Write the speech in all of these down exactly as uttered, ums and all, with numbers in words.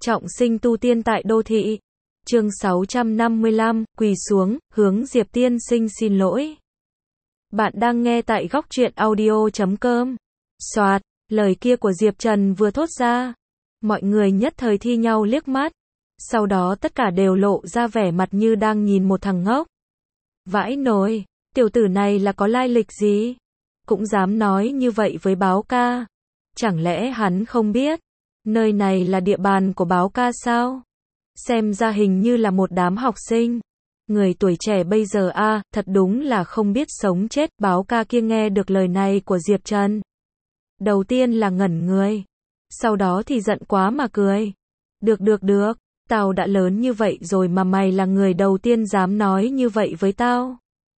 Trọng sinh tu tiên tại đô thị. Chương sáu trăm năm mươi lăm, quỳ xuống, hướng Diệp tiên sinh xin lỗi. Bạn đang nghe tại góc truyện audio chấm com. Soạt, lời kia của Diệp Trần vừa thốt ra, mọi người nhất thời thi nhau liếc mắt. Sau đó tất cả đều lộ ra vẻ mặt như đang nhìn một thằng ngốc. Vãi nồi, tiểu tử này là có lai lịch gì? Cũng dám nói như vậy với Báo Ca. Chẳng lẽ hắn không biết nơi này là địa bàn của Báo Ca sao? Xem ra hình như là một đám học sinh. Người tuổi trẻ bây giờ a, à, thật đúng là không biết sống chết. Báo Ca kia nghe được lời này của Diệp Trần, đầu tiên là ngẩn người, sau đó thì giận quá mà cười. Được được được, tao đã lớn như vậy rồi mà mày là người đầu tiên dám nói như vậy với tao.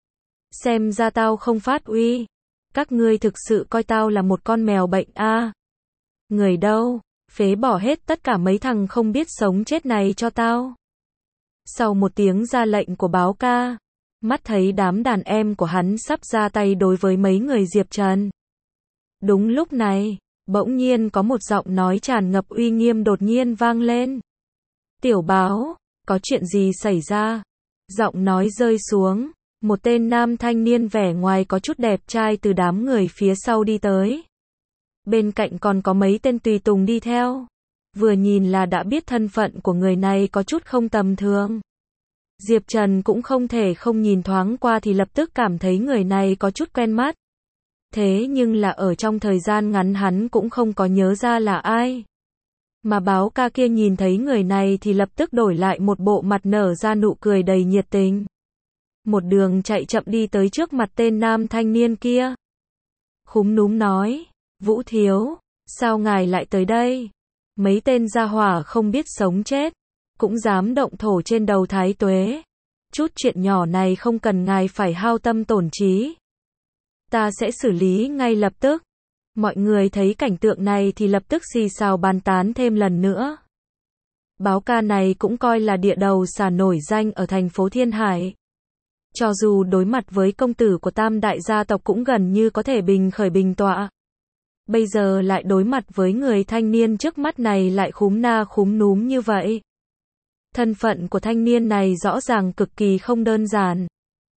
Xem ra tao không phát uy. Các ngươi thực sự coi tao là một con mèo bệnh a? À? Người đâu? Phế bỏ hết tất cả mấy thằng không biết sống chết này cho tao. Sau một tiếng ra lệnh của Báo Ca, mắt thấy đám đàn em của hắn sắp ra tay đối với mấy người Diệp Trần. Đúng lúc này, bỗng nhiên có một giọng nói tràn ngập uy nghiêm đột nhiên vang lên. Tiểu Báo, có chuyện gì xảy ra? Giọng nói rơi xuống, một tên nam thanh niên vẻ ngoài có chút đẹp trai từ đám người phía sau đi tới. Bên cạnh còn có mấy tên tùy tùng đi theo. Vừa nhìn là đã biết thân phận của người này có chút không tầm thường. Diệp Trần cũng không thể không nhìn thoáng qua thì lập tức cảm thấy người này có chút quen mắt. Thế nhưng là ở trong thời gian ngắn hắn cũng không có nhớ ra là ai. Mà Báo Ca kia nhìn thấy người này thì lập tức đổi lại một bộ mặt nở ra nụ cười đầy nhiệt tình. Một đường chạy chậm đi tới trước mặt tên nam thanh niên kia. Khúm núm nói, Vũ thiếu, sao ngài lại tới đây? Mấy tên gia hỏa không biết sống chết, cũng dám động thổ trên đầu thái tuế. Chút chuyện nhỏ này không cần ngài phải hao tâm tổn trí. Ta sẽ xử lý ngay lập tức. Mọi người thấy cảnh tượng này thì lập tức xì xào bàn tán thêm lần nữa. Báo Ca này cũng coi là địa đầu xà nổi danh ở thành phố Thiên Hải. Cho dù đối mặt với công tử của tam đại gia tộc cũng gần như có thể bình khởi bình tọa. Bây giờ lại đối mặt với người thanh niên trước mắt này lại khúm na khúm núm như vậy. Thân phận của thanh niên này rõ ràng cực kỳ không đơn giản.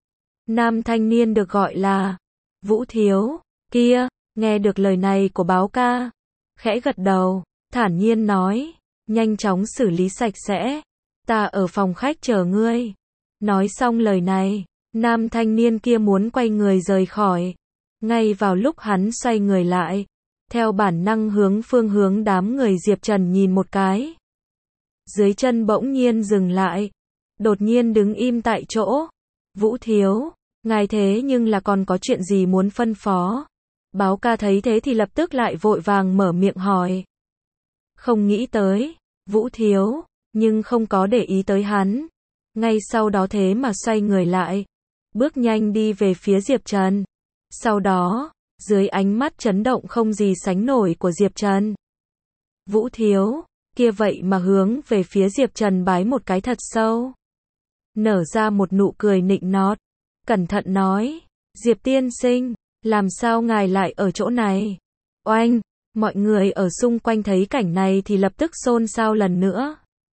Nam thanh niên được gọi là Vũ thiếu, kia, nghe được lời này của Báo Ca, khẽ gật đầu, thản nhiên nói, nhanh chóng xử lý sạch sẽ, ta ở phòng khách chờ ngươi. Nói xong lời này, nam thanh niên kia muốn quay người rời khỏi. Ngay vào lúc hắn xoay người lại, theo bản năng hướng phương hướng đám người Diệp Trần nhìn một cái. Dưới chân bỗng nhiên dừng lại, đột nhiên đứng im tại chỗ. Vũ thiếu, ngài thế nhưng là còn có chuyện gì muốn phân phó? Báo Ca thấy thế thì lập tức lại vội vàng mở miệng hỏi. Không nghĩ tới, Vũ thiếu, nhưng không có để ý tới hắn. Ngay sau đó thế mà xoay người lại, bước nhanh đi về phía Diệp Trần. Sau đó, dưới ánh mắt chấn động không gì sánh nổi của Diệp Trần, Vũ thiếu, kia vậy mà hướng về phía Diệp Trần bái một cái thật sâu. Nở ra một nụ cười nịnh nót, cẩn thận nói, Diệp tiên sinh, làm sao ngài lại ở chỗ này? Oanh, mọi người ở xung quanh thấy cảnh này thì lập tức xôn xao lần nữa.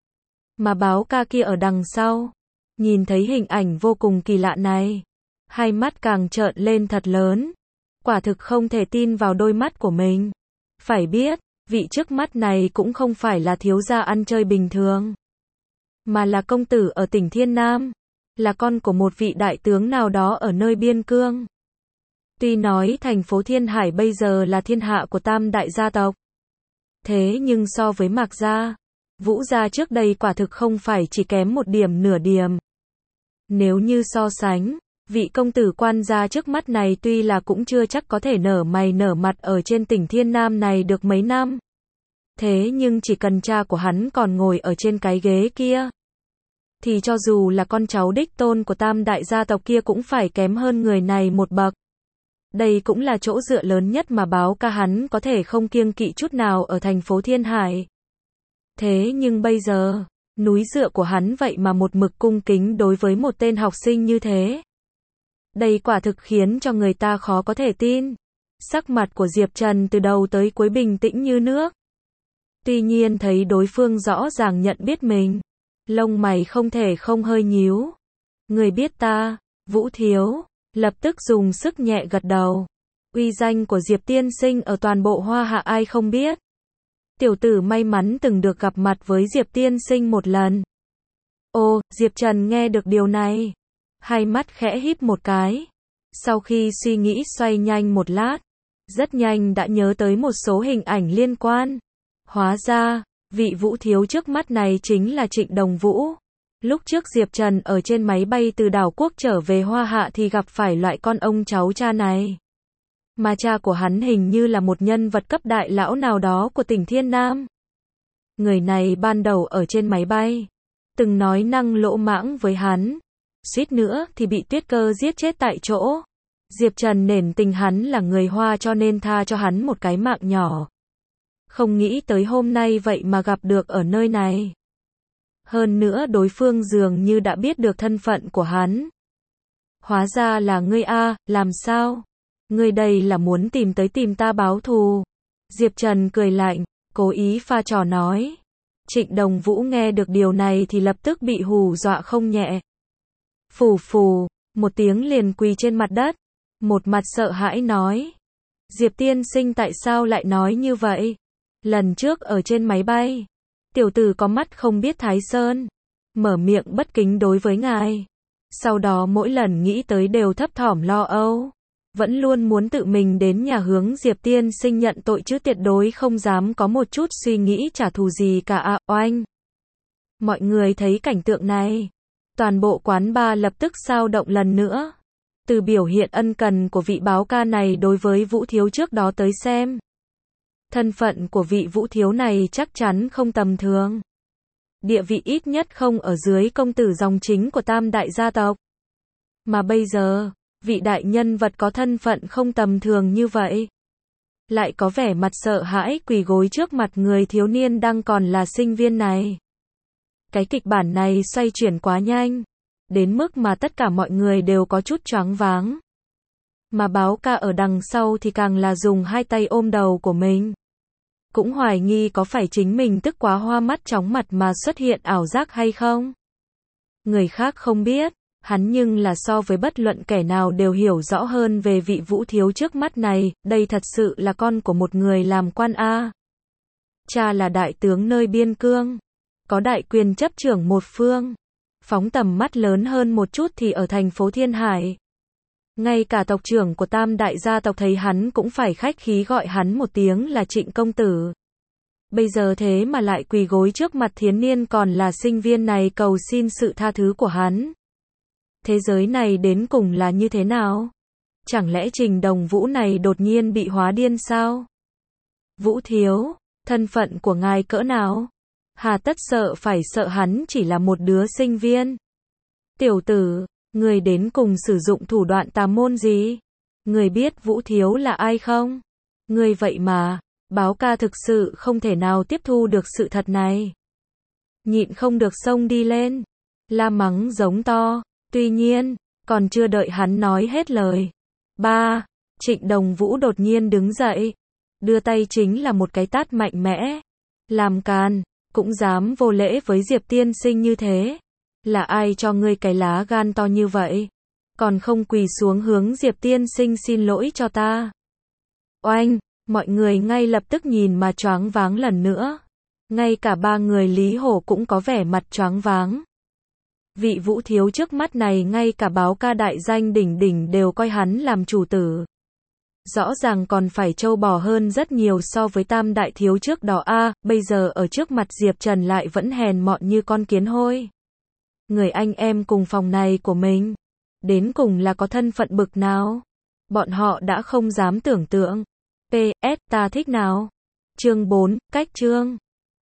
Mà Báo Ca kia ở đằng sau, nhìn thấy hình ảnh vô cùng kỳ lạ này, hai mắt càng trợn lên thật lớn. Quả thực không thể tin vào đôi mắt của mình. Phải biết, vị trước mắt này cũng không phải là thiếu gia ăn chơi bình thường, mà là công tử ở tỉnh Thiên Nam, là con của một vị đại tướng nào đó ở nơi biên cương. Tuy nói thành phố Thiên Hải bây giờ là thiên hạ của tam đại gia tộc, thế nhưng so với Mạc gia, Vũ gia trước đây quả thực không phải chỉ kém một điểm nửa điểm. Nếu như so sánh, vị công tử quan gia trước mắt này tuy là cũng chưa chắc có thể nở mày nở mặt ở trên tỉnh Thiên Nam này được mấy năm. Thế nhưng chỉ cần cha của hắn còn ngồi ở trên cái ghế kia, thì cho dù là con cháu đích tôn của tam đại gia tộc kia cũng phải kém hơn người này một bậc. Đây cũng là chỗ dựa lớn nhất mà Báo Ca hắn có thể không kiêng kỵ chút nào ở thành phố Thiên Hải. Thế nhưng bây giờ, núi dựa của hắn vậy mà một mực cung kính đối với một tên học sinh như thế. Đây quả thực khiến cho người ta khó có thể tin. Sắc mặt của Diệp Trần từ đầu tới cuối bình tĩnh như nước. Tuy nhiên thấy đối phương rõ ràng nhận biết mình, lông mày không thể không hơi nhíu. Người biết ta, Vũ Thiếu, lập tức dùng sức nhẹ gật đầu. Uy danh của Diệp tiên sinh ở toàn bộ Hoa Hạ ai không biết. Tiểu tử may mắn từng được gặp mặt với Diệp tiên sinh một lần. Ồ, Diệp Trần nghe được điều này, hai mắt khẽ híp một cái. Sau khi suy nghĩ xoay nhanh một lát, rất nhanh đã nhớ tới một số hình ảnh liên quan. Hóa ra, vị Vũ Thiếu trước mắt này chính là Trịnh Đồng Vũ. Lúc trước Diệp Trần ở trên máy bay từ đảo quốc trở về Hoa Hạ thì gặp phải loại con ông cháu cha này. Mà cha của hắn hình như là một nhân vật cấp đại lão nào đó của tỉnh Thiên Nam. Người này ban đầu ở trên máy bay, từng nói năng lỗ mãng với hắn, suýt nữa thì bị Tuyết Cơ giết chết tại chỗ. Diệp Trần nể tình hắn là người Hoa cho nên tha cho hắn một cái mạng nhỏ. Không nghĩ tới hôm nay vậy mà gặp được ở nơi này. Hơn nữa đối phương dường như đã biết được thân phận của hắn. Hóa ra là ngươi a, làm sao? Ngươi đây là muốn tìm tới tìm ta báo thù. Diệp Trần cười lạnh, cố ý pha trò nói. Trịnh Đồng Vũ nghe được điều này thì lập tức bị hù dọa không nhẹ. Phù phù, một tiếng liền quỳ trên mặt đất, một mặt sợ hãi nói. Diệp tiên sinh tại sao lại nói như vậy? Lần trước ở trên máy bay, tiểu tử có mắt không biết Thái Sơn, mở miệng bất kính đối với ngài. Sau đó mỗi lần nghĩ tới đều thấp thỏm lo âu, vẫn luôn muốn tự mình đến nhà hướng Diệp tiên sinh nhận tội chứ tuyệt đối không dám có một chút suy nghĩ trả thù gì cả à, oanh. Mọi người thấy cảnh tượng này, toàn bộ quán bar lập tức xao động lần nữa. Từ biểu hiện ân cần của vị báo ca này đối với Vũ Thiếu trước đó tới xem, thân phận của vị Vũ Thiếu này chắc chắn không tầm thường. Địa vị ít nhất không ở dưới công tử dòng chính của tam đại gia tộc. Mà bây giờ, vị đại nhân vật có thân phận không tầm thường như vậy, lại có vẻ mặt sợ hãi quỳ gối trước mặt người thiếu niên đang còn là sinh viên này. Cái kịch bản này xoay chuyển quá nhanh, đến mức mà tất cả mọi người đều có chút choáng váng. Mà báo ca ở đằng sau thì càng là dùng hai tay ôm đầu của mình. Cũng hoài nghi có phải chính mình tức quá hoa mắt chóng mặt mà xuất hiện ảo giác hay không. Người khác không biết, hắn nhưng là so với bất luận kẻ nào đều hiểu rõ hơn về vị Vũ Thiếu trước mắt này, đây thật sự là con của một người làm quan a. Cha là đại tướng nơi biên cương, có đại quyền chấp trưởng một phương. Phóng tầm mắt lớn hơn một chút thì ở thành phố Thiên Hải. Ngay cả tộc trưởng của tam đại gia tộc thấy hắn cũng phải khách khí gọi hắn một tiếng là Trịnh công tử. Bây giờ thế mà lại quỳ gối trước mặt thiếu niên còn là sinh viên này cầu xin sự tha thứ của hắn. Thế giới này đến cùng là như thế nào? Chẳng lẽ Trình Đồng Vũ này đột nhiên bị hóa điên sao? Vũ Thiếu, thân phận của ngài cỡ nào? Hà tất sợ phải sợ hắn chỉ là một đứa sinh viên. Tiểu tử, người đến cùng sử dụng thủ đoạn tà môn gì? Người biết Vũ Thiếu là ai không? Người vậy mà, báo ca thực sự không thể nào tiếp thu được sự thật này. Nhịn không được xông đi lên, la mắng giống to. Tuy nhiên, còn chưa đợi hắn nói hết lời. Ba, Trịnh Đồng Vũ đột nhiên đứng dậy, đưa tay chính là một cái tát mạnh mẽ. Làm càn, cũng dám vô lễ với Diệp tiên sinh như thế. Là ai cho ngươi cái lá gan to như vậy? Còn không quỳ xuống hướng Diệp tiên sinh xin lỗi cho ta. Oanh, mọi người ngay lập tức nhìn mà choáng váng lần nữa. Ngay cả ba người Lý Hổ cũng có vẻ mặt choáng váng. Vị Vũ Thiếu trước mắt này ngay cả báo ca đại danh đỉnh đỉnh đều coi hắn làm chủ tử. Rõ ràng còn phải trâu bò hơn rất nhiều so với tam đại thiếu trước đó a, à, bây giờ ở trước mặt Diệp Trần lại vẫn hèn mọn như con kiến hôi. Người anh em cùng phòng này của mình, đến cùng là có thân phận bực nào? Bọn họ đã không dám tưởng tượng. pê ét ta thích nào? Chương bốn, cách chương.